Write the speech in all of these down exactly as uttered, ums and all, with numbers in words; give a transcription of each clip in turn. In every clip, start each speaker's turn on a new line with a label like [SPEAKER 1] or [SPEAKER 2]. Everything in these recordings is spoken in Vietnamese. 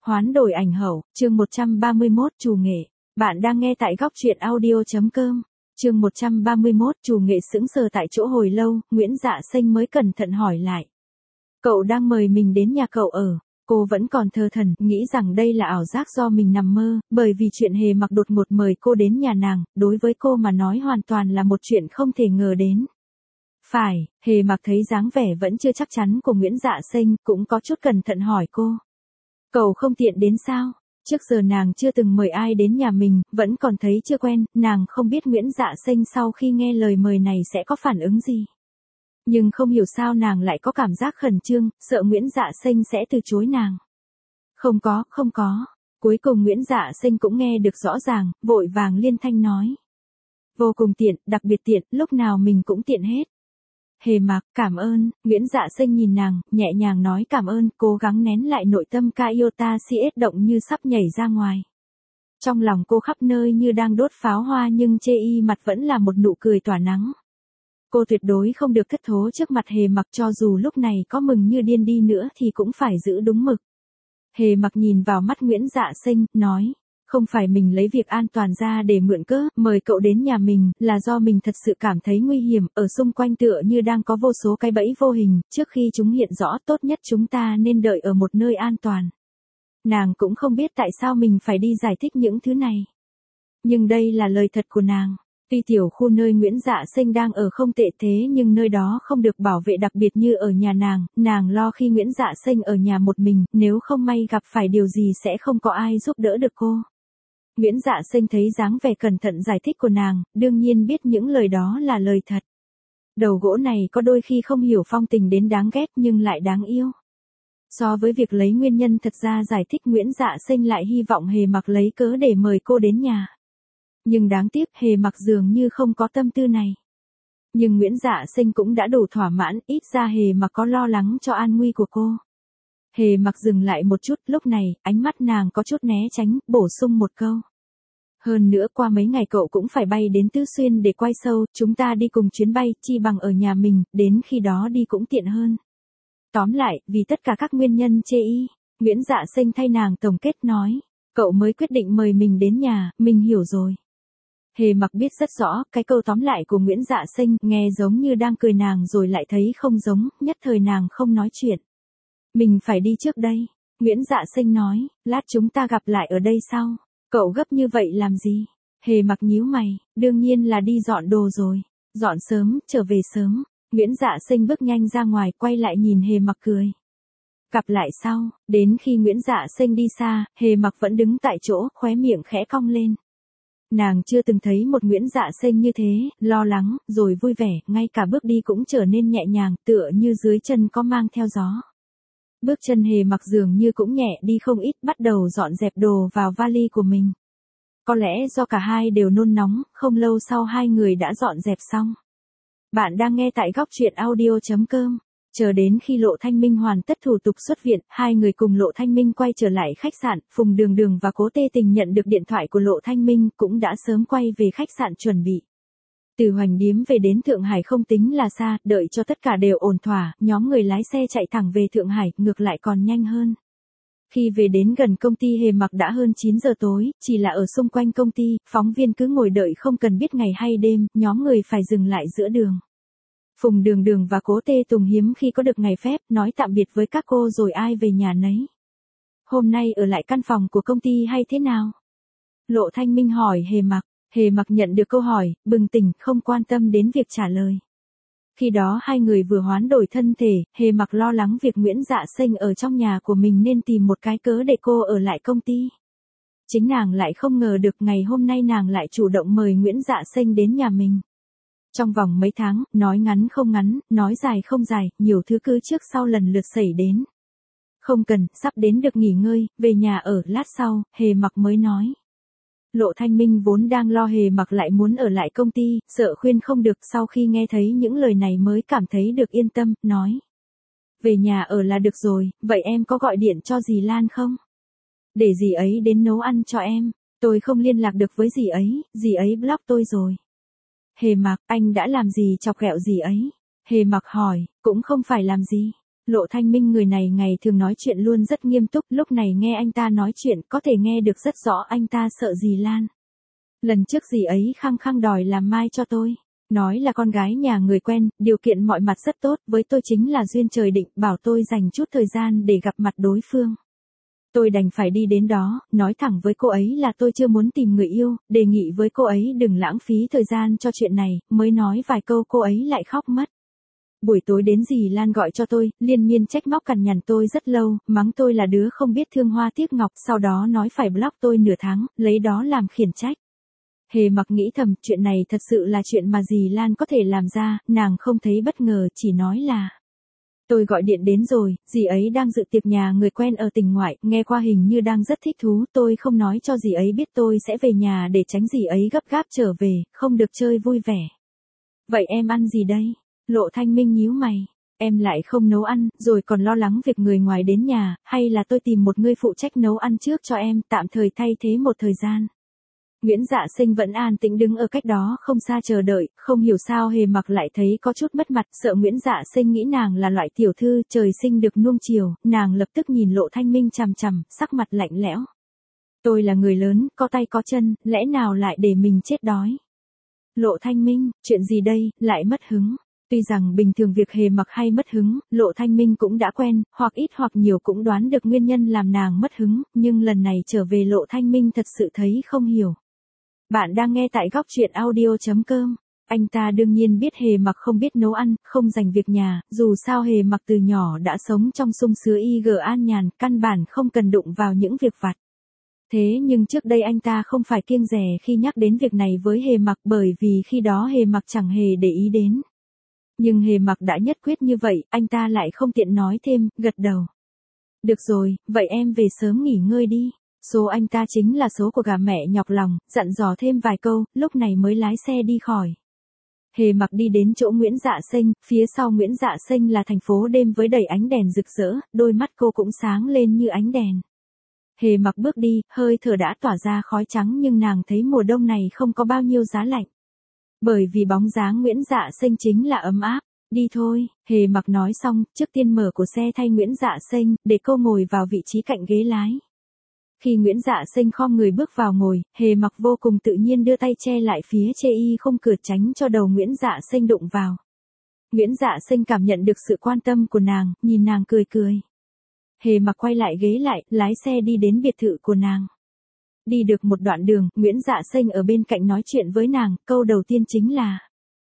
[SPEAKER 1] Hoán đổi ảnh hậu, chương một trăm ba mươi mốt, chủ nghệ. Bạn đang nghe tại góc truyện audio chấm com. Chương một trăm ba mươi mốt, chủ nghệ sững sờ tại chỗ hồi lâu, Nguyễn Dạ Xanh mới cẩn thận hỏi lại. Cậu đang mời mình đến nhà cậu ở. Cô vẫn còn thơ thẩn, nghĩ rằng đây là ảo giác do mình nằm mơ, bởi vì chuyện Hề Mặc đột ngột mời cô đến nhà nàng, đối với cô mà nói hoàn toàn là một chuyện không thể ngờ đến. Phải, Hề Mặc thấy dáng vẻ vẫn chưa chắc chắn của Nguyễn Dạ Xanh, cũng có chút cẩn thận hỏi cô. Cậu không tiện đến sao? Trước giờ nàng chưa từng mời ai đến nhà mình, vẫn còn thấy chưa quen, nàng không biết Nguyễn Dạ Xanh sau khi nghe lời mời này sẽ có phản ứng gì. Nhưng không hiểu sao nàng lại có cảm giác khẩn trương, sợ Nguyễn Dạ Xanh sẽ từ chối nàng. Không có, không có. Cuối cùng Nguyễn Dạ Xanh cũng nghe được rõ ràng, vội vàng liên thanh nói. Vô cùng tiện, đặc biệt tiện, lúc nào mình cũng tiện hết. Hề Mặc, cảm ơn. Nguyễn Dạ Xanh nhìn nàng, nhẹ nhàng nói cảm ơn, cố gắng nén lại nội tâm ca yêu ta si ết động như sắp nhảy ra ngoài. Trong lòng cô khắp nơi như đang đốt pháo hoa nhưng chê y mặt vẫn là một nụ cười tỏa nắng. Cô tuyệt đối không được thất thố trước mặt Hề Mặc, cho dù lúc này có mừng như điên đi nữa thì cũng phải giữ đúng mực. Hề Mặc nhìn vào mắt Nguyễn Dạ Xanh, nói. Không phải mình lấy việc an toàn ra để mượn cớ, mời cậu đến nhà mình, là do mình thật sự cảm thấy nguy hiểm, ở xung quanh tựa như đang có vô số cái bẫy vô hình, trước khi chúng hiện rõ tốt nhất chúng ta nên đợi ở một nơi an toàn. Nàng cũng không biết tại sao mình phải đi giải thích những thứ này. Nhưng đây là lời thật của nàng. Tuy tiểu khu nơi Nguyễn Dạ Xanh đang ở không tệ thế nhưng nơi đó không được bảo vệ đặc biệt như ở nhà nàng, nàng lo khi Nguyễn Dạ Xanh ở nhà một mình, nếu không may gặp phải điều gì sẽ không có ai giúp đỡ được cô. Nguyễn Dạ Xanh thấy dáng vẻ cẩn thận giải thích của nàng, đương nhiên biết những lời đó là lời thật. Đầu gỗ này có đôi khi không hiểu phong tình đến đáng ghét nhưng lại đáng yêu. So với việc lấy nguyên nhân thật ra giải thích, Nguyễn Dạ Xanh lại hy vọng Hề Mặc lấy cớ để mời cô đến nhà. Nhưng đáng tiếc Hề Mặc dường như không có tâm tư này. Nhưng Nguyễn Dạ Xanh cũng đã đủ thỏa mãn, ít ra Hề Mặc có lo lắng cho an nguy của cô. Hề Mặc dừng lại một chút, lúc này, ánh mắt nàng có chút né tránh, bổ sung một câu. Hơn nữa qua mấy ngày cậu cũng phải bay đến Tứ Xuyên để quay show, chúng ta đi cùng chuyến bay, chi bằng ở nhà mình, đến khi đó đi cũng tiện hơn. Tóm lại, vì tất cả các nguyên nhân chê y, Nguyễn Dạ Xanh thay nàng tổng kết nói. Cậu mới quyết định mời mình đến nhà, mình hiểu rồi. Hề Mặc biết rất rõ, cái câu tóm lại của Nguyễn Dạ Xanh nghe giống như đang cười nàng rồi lại thấy không giống, nhất thời nàng không nói chuyện. Mình phải đi trước đây. Nguyễn Dạ Xanh nói, lát chúng ta gặp lại ở đây sau. Cậu gấp như vậy làm gì? Hề Mặc nhíu mày, đương nhiên là đi dọn đồ rồi. Dọn sớm, trở về sớm. Nguyễn Dạ Xanh bước nhanh ra ngoài, quay lại nhìn Hề Mặc cười. Gặp lại sau, đến khi Nguyễn Dạ Xanh đi xa, Hề Mặc vẫn đứng tại chỗ, khóe miệng khẽ cong lên. Nàng chưa từng thấy một Nguyễn Dạ Xanh như thế, lo lắng, rồi vui vẻ, ngay cả bước đi cũng trở nên nhẹ nhàng, tựa như dưới chân có mang theo gió. Bước chân Hề Mặc dường như cũng nhẹ đi không ít, bắt đầu dọn dẹp đồ vào vali của mình. Có lẽ do cả hai đều nôn nóng, không lâu sau hai người đã dọn dẹp xong. Bạn đang nghe tại góc truyện audio chấm com. Chờ đến khi Lộ Thanh Minh hoàn tất thủ tục xuất viện, hai người cùng Lộ Thanh Minh quay trở lại khách sạn, Phùng Đường Đường và Cố Tê Tình nhận được điện thoại của Lộ Thanh Minh, cũng đã sớm quay về khách sạn chuẩn bị. Từ Hoành Điếm về đến Thượng Hải không tính là xa, đợi cho tất cả đều ổn thỏa, nhóm người lái xe chạy thẳng về Thượng Hải, ngược lại còn nhanh hơn. Khi về đến gần công ty Hề Mặc đã hơn chín giờ tối, chỉ là ở xung quanh công ty, phóng viên cứ ngồi đợi không cần biết ngày hay đêm, nhóm người phải dừng lại giữa đường. Phùng Đường Đường và Cố Tê Tùng hiếm khi có được ngày phép, nói tạm biệt với các cô rồi ai về nhà nấy. Hôm nay ở lại căn phòng của công ty hay thế nào? Lộ Thanh Minh hỏi Hề Mặc. Hề Mặc nhận được câu hỏi, bừng tỉnh, không quan tâm đến việc trả lời. Khi đó hai người vừa hoán đổi thân thể, Hề Mặc lo lắng việc Nguyễn Dạ Xanh ở trong nhà của mình nên tìm một cái cớ để cô ở lại công ty. Chính nàng lại không ngờ được ngày hôm nay nàng lại chủ động mời Nguyễn Dạ Xanh đến nhà mình. Trong vòng mấy tháng, nói ngắn không ngắn, nói dài không dài, nhiều thứ cứ trước sau lần lượt xảy đến. Không cần, sắp đến được nghỉ ngơi, về nhà ở, lát sau, Hề Mặc mới nói. Lộ Thanh Minh vốn đang lo Hề Mặc lại muốn ở lại công ty, sợ khuyên không được, sau khi nghe thấy những lời này mới cảm thấy được yên tâm, nói. Về nhà ở là được rồi, vậy em có gọi điện cho dì Lan không? Để dì ấy đến nấu ăn cho em, tôi không liên lạc được với dì ấy, dì ấy block tôi rồi. Hề Mặc, anh đã làm gì chọc ghẹo dì ấy? Hề Mặc hỏi, cũng không phải làm gì. Lộ Thanh Minh người này ngày thường nói chuyện luôn rất nghiêm túc, lúc này nghe anh ta nói chuyện có thể nghe được rất rõ anh ta sợ dì Lan. Lần trước dì ấy khăng khăng đòi làm mai cho tôi. Nói là con gái nhà người quen, điều kiện mọi mặt rất tốt, với tôi chính là duyên trời định, bảo tôi dành chút thời gian để gặp mặt đối phương. Tôi đành phải đi đến đó, nói thẳng với cô ấy là tôi chưa muốn tìm người yêu, đề nghị với cô ấy đừng lãng phí thời gian cho chuyện này, mới nói vài câu cô ấy lại khóc mất. Buổi tối đến dì Lan gọi cho tôi, liên miên trách móc cằn nhằn tôi rất lâu, mắng tôi là đứa không biết thương hoa tiếc ngọc, sau đó nói phải block tôi nửa tháng, lấy đó làm khiển trách. Hề Mặc nghĩ thầm, chuyện này thật sự là chuyện mà dì Lan có thể làm ra, nàng không thấy bất ngờ, chỉ nói là tôi gọi điện đến rồi, dì ấy đang dự tiệc nhà người quen ở tỉnh ngoại, nghe qua hình như đang rất thích thú, tôi không nói cho dì ấy biết tôi sẽ về nhà để tránh dì ấy gấp gáp trở về, không được chơi vui vẻ. Vậy em ăn gì đây? Lộ Thanh Minh nhíu mày, em lại không nấu ăn, rồi còn lo lắng việc người ngoài đến nhà, hay là tôi tìm một người phụ trách nấu ăn trước cho em, tạm thời thay thế một thời gian. Nguyễn Dạ Sinh vẫn an tĩnh đứng ở cách đó không xa chờ đợi, không hiểu sao Hề Mặc lại thấy có chút mất mặt, sợ Nguyễn Dạ Sinh nghĩ nàng là loại tiểu thư trời sinh được nuông chiều, nàng lập tức nhìn Lộ Thanh Minh chằm chằm, sắc mặt lạnh lẽo. Tôi là người lớn, có tay có chân, lẽ nào lại để mình chết đói? Lộ Thanh Minh, chuyện gì đây, lại mất hứng? Tuy rằng bình thường việc Hề Mặc hay mất hứng, Lộ Thanh Minh cũng đã quen, hoặc ít hoặc nhiều cũng đoán được nguyên nhân làm nàng mất hứng, nhưng lần này trở về Lộ Thanh Minh thật sự thấy không hiểu. Bạn đang nghe tại góc truyện audio chấm com. Anh ta đương nhiên biết Hề Mặc không biết nấu ăn, không dành việc nhà, dù sao Hề Mặc từ nhỏ đã sống trong sung sướng y gờ an nhàn, căn bản không cần đụng vào những việc vặt. Thế nhưng trước đây anh ta không phải kiêng dè khi nhắc đến việc này với Hề Mặc, bởi vì khi đó Hề Mặc chẳng hề để ý đến. Nhưng Hề Mặc đã nhất quyết như vậy, anh ta lại không tiện nói thêm, gật đầu. Được rồi, vậy em về sớm nghỉ ngơi đi. Số anh ta chính là số của gà mẹ nhọc lòng, dặn dò thêm vài câu, lúc này mới lái xe đi khỏi. Hề Mặc đi đến chỗ Nguyễn Dạ Sinh, phía sau Nguyễn Dạ Sinh là thành phố đêm với đầy ánh đèn rực rỡ, đôi mắt cô cũng sáng lên như ánh đèn. Hề Mặc bước đi, hơi thở đã tỏa ra khói trắng nhưng nàng thấy mùa đông này không có bao nhiêu giá lạnh. Bởi vì bóng dáng Nguyễn Dạ Sinh chính là ấm áp. Đi thôi, Hề Mặc nói xong, trước tiên mở của xe thay Nguyễn Dạ Sinh, để cô ngồi vào vị trí cạnh ghế lái. Khi Nguyễn Dạ Sinh khom người bước vào ngồi, Hề Mặc vô cùng tự nhiên đưa tay che lại phía chê y không cửa tránh cho đầu Nguyễn Dạ Sinh đụng vào. Nguyễn Dạ Sinh cảm nhận được sự quan tâm của nàng, nhìn nàng cười cười. Hề Mặc quay lại ghế lại, lái xe đi đến biệt thự của nàng. Đi được một đoạn đường, Nguyễn Dạ Sinh ở bên cạnh nói chuyện với nàng, câu đầu tiên chính là: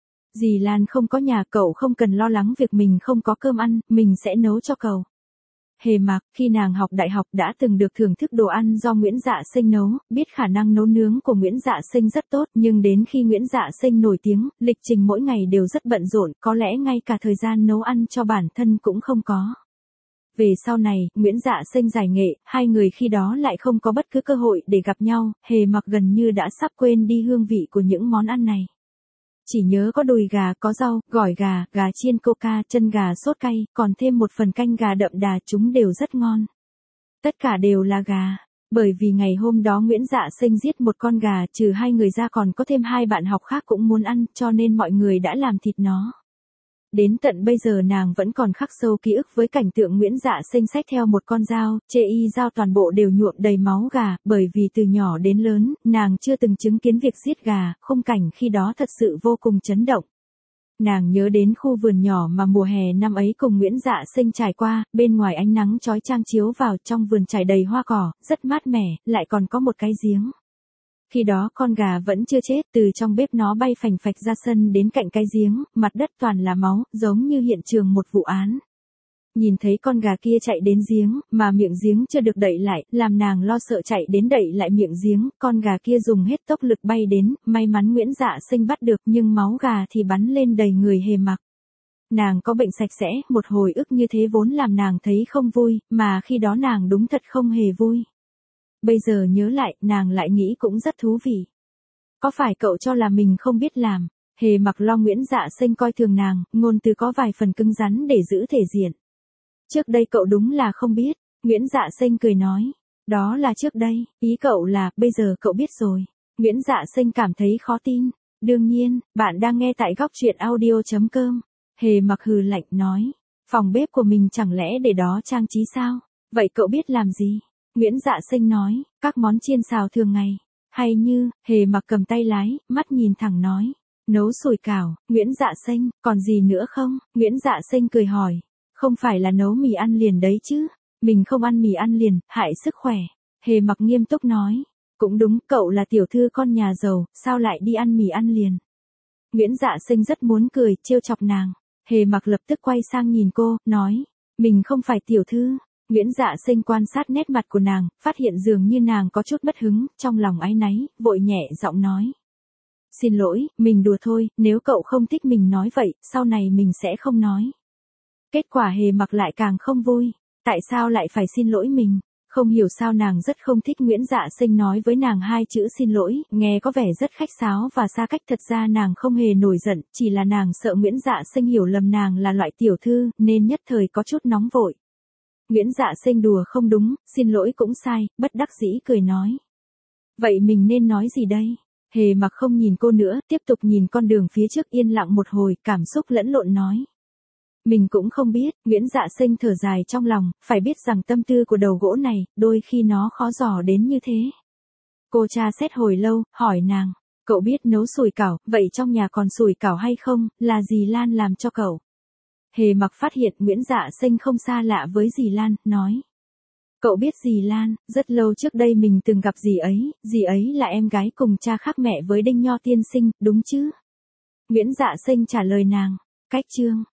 [SPEAKER 1] dì Lan không có nhà, cậu không cần lo lắng việc mình không có cơm ăn, mình sẽ nấu cho cậu. Hề Mặc, khi nàng học đại học đã từng được thưởng thức đồ ăn do Nguyễn Dạ Sinh nấu, biết khả năng nấu nướng của Nguyễn Dạ Sinh rất tốt, nhưng đến khi Nguyễn Dạ Sinh nổi tiếng, lịch trình mỗi ngày đều rất bận rộn, có lẽ ngay cả thời gian nấu ăn cho bản thân cũng không có. Về sau này, Nguyễn Dạ Sinh giải nghệ, hai người khi đó lại không có bất cứ cơ hội để gặp nhau, Hề Mặc gần như đã sắp quên đi hương vị của những món ăn này. Chỉ nhớ có đùi gà, có rau, gỏi gà, gà chiên coca, chân gà sốt cay, còn thêm một phần canh gà đậm đà, chúng đều rất ngon. Tất cả đều là gà. Bởi vì ngày hôm đó Nguyễn Dạ Sinh giết một con gà, trừ hai người ra còn có thêm hai bạn học khác cũng muốn ăn, cho nên mọi người đã làm thịt nó. Đến tận bây giờ nàng vẫn còn khắc sâu ký ức với cảnh tượng Nguyễn Dạ Sinh xách theo một con dao, chê y dao toàn bộ đều nhuộm đầy máu gà, bởi vì từ nhỏ đến lớn, nàng chưa từng chứng kiến việc giết gà, khung cảnh khi đó thật sự vô cùng chấn động. Nàng nhớ đến khu vườn nhỏ mà mùa hè năm ấy cùng Nguyễn Dạ Sinh trải qua, bên ngoài ánh nắng chói chang chiếu vào, trong vườn trải đầy hoa cỏ, rất mát mẻ, lại còn có một cái giếng. Khi đó con gà vẫn chưa chết, từ trong bếp nó bay phành phạch ra sân đến cạnh cái giếng, mặt đất toàn là máu, giống như hiện trường một vụ án. Nhìn thấy con gà kia chạy đến giếng, mà miệng giếng chưa được đậy lại, làm nàng lo sợ chạy đến đậy lại miệng giếng, con gà kia dùng hết tốc lực bay đến, may mắn Nguyễn Dạ Sinh bắt được, nhưng máu gà thì bắn lên đầy người Hề Mặc. Nàng có bệnh sạch sẽ, một hồi ức như thế vốn làm nàng thấy không vui, mà khi đó nàng đúng thật không hề vui. Bây giờ nhớ lại, nàng lại nghĩ cũng rất thú vị. Có phải cậu cho là mình không biết làm? Hề Mặc lo Nguyễn Dạ Sinh coi thường nàng, ngôn từ có vài phần cứng rắn để giữ thể diện. Trước đây cậu đúng là không biết, Nguyễn Dạ Sinh cười nói. Đó là trước đây, ý cậu là, bây giờ cậu biết rồi. Nguyễn Dạ Sinh cảm thấy khó tin. Đương nhiên, bạn đang nghe tại góc truyện audio chấm com. Hề Mặc hừ lạnh nói. Phòng bếp của mình chẳng lẽ để đó trang trí sao? Vậy cậu biết làm gì? Nguyễn Dạ Sinh nói, các món chiên xào thường ngày. Hay như, Hề Mặc cầm tay lái, mắt nhìn thẳng nói. Nấu sủi cảo, Nguyễn Dạ Sinh, còn gì nữa không? Nguyễn Dạ Sinh cười hỏi. Không phải là nấu mì ăn liền đấy chứ? Mình không ăn mì ăn liền, hại sức khỏe. Hề Mặc nghiêm túc nói. Cũng đúng, cậu là tiểu thư con nhà giàu, sao lại đi ăn mì ăn liền? Nguyễn Dạ Sinh rất muốn cười, trêu chọc nàng. Hề Mặc lập tức quay sang nhìn cô, nói. Mình không phải tiểu thư. Nguyễn Dạ Sinh quan sát nét mặt của nàng, phát hiện dường như nàng có chút bất hứng, trong lòng áy náy, vội nhẹ giọng nói. Xin lỗi, mình đùa thôi, nếu cậu không thích mình nói vậy, sau này mình sẽ không nói. Kết quả Hề Mặc lại càng không vui. Tại sao lại phải xin lỗi mình? Không hiểu sao nàng rất không thích Nguyễn Dạ Sinh nói với nàng hai chữ xin lỗi, nghe có vẻ rất khách sáo và xa cách. Thật ra nàng không hề nổi giận, chỉ là nàng sợ Nguyễn Dạ Sinh hiểu lầm nàng là loại tiểu thư, nên nhất thời có chút nóng vội. Nguyễn Dạ Sinh đùa không đúng, xin lỗi cũng sai, bất đắc dĩ cười nói. Vậy mình nên nói gì đây? Hề Mặc không nhìn cô nữa, tiếp tục nhìn con đường phía trước yên lặng một hồi, cảm xúc lẫn lộn nói. Mình cũng không biết, Nguyễn Dạ Sinh thở dài trong lòng, phải biết rằng tâm tư của đầu gỗ này, đôi khi nó khó dò đến như thế. Cô tra xét hồi lâu, hỏi nàng, cậu biết nấu sủi cảo, vậy trong nhà còn sủi cảo hay không, là dì Lan làm cho cậu? Hề Mặc phát hiện Nguyễn Dạ Sinh không xa lạ với dì Lan, nói. Cậu biết dì Lan, rất lâu trước đây mình từng gặp dì ấy, dì ấy là em gái cùng cha khác mẹ với Đinh Nho tiên sinh, đúng chứ? Nguyễn Dạ Sinh trả lời nàng, cách chương.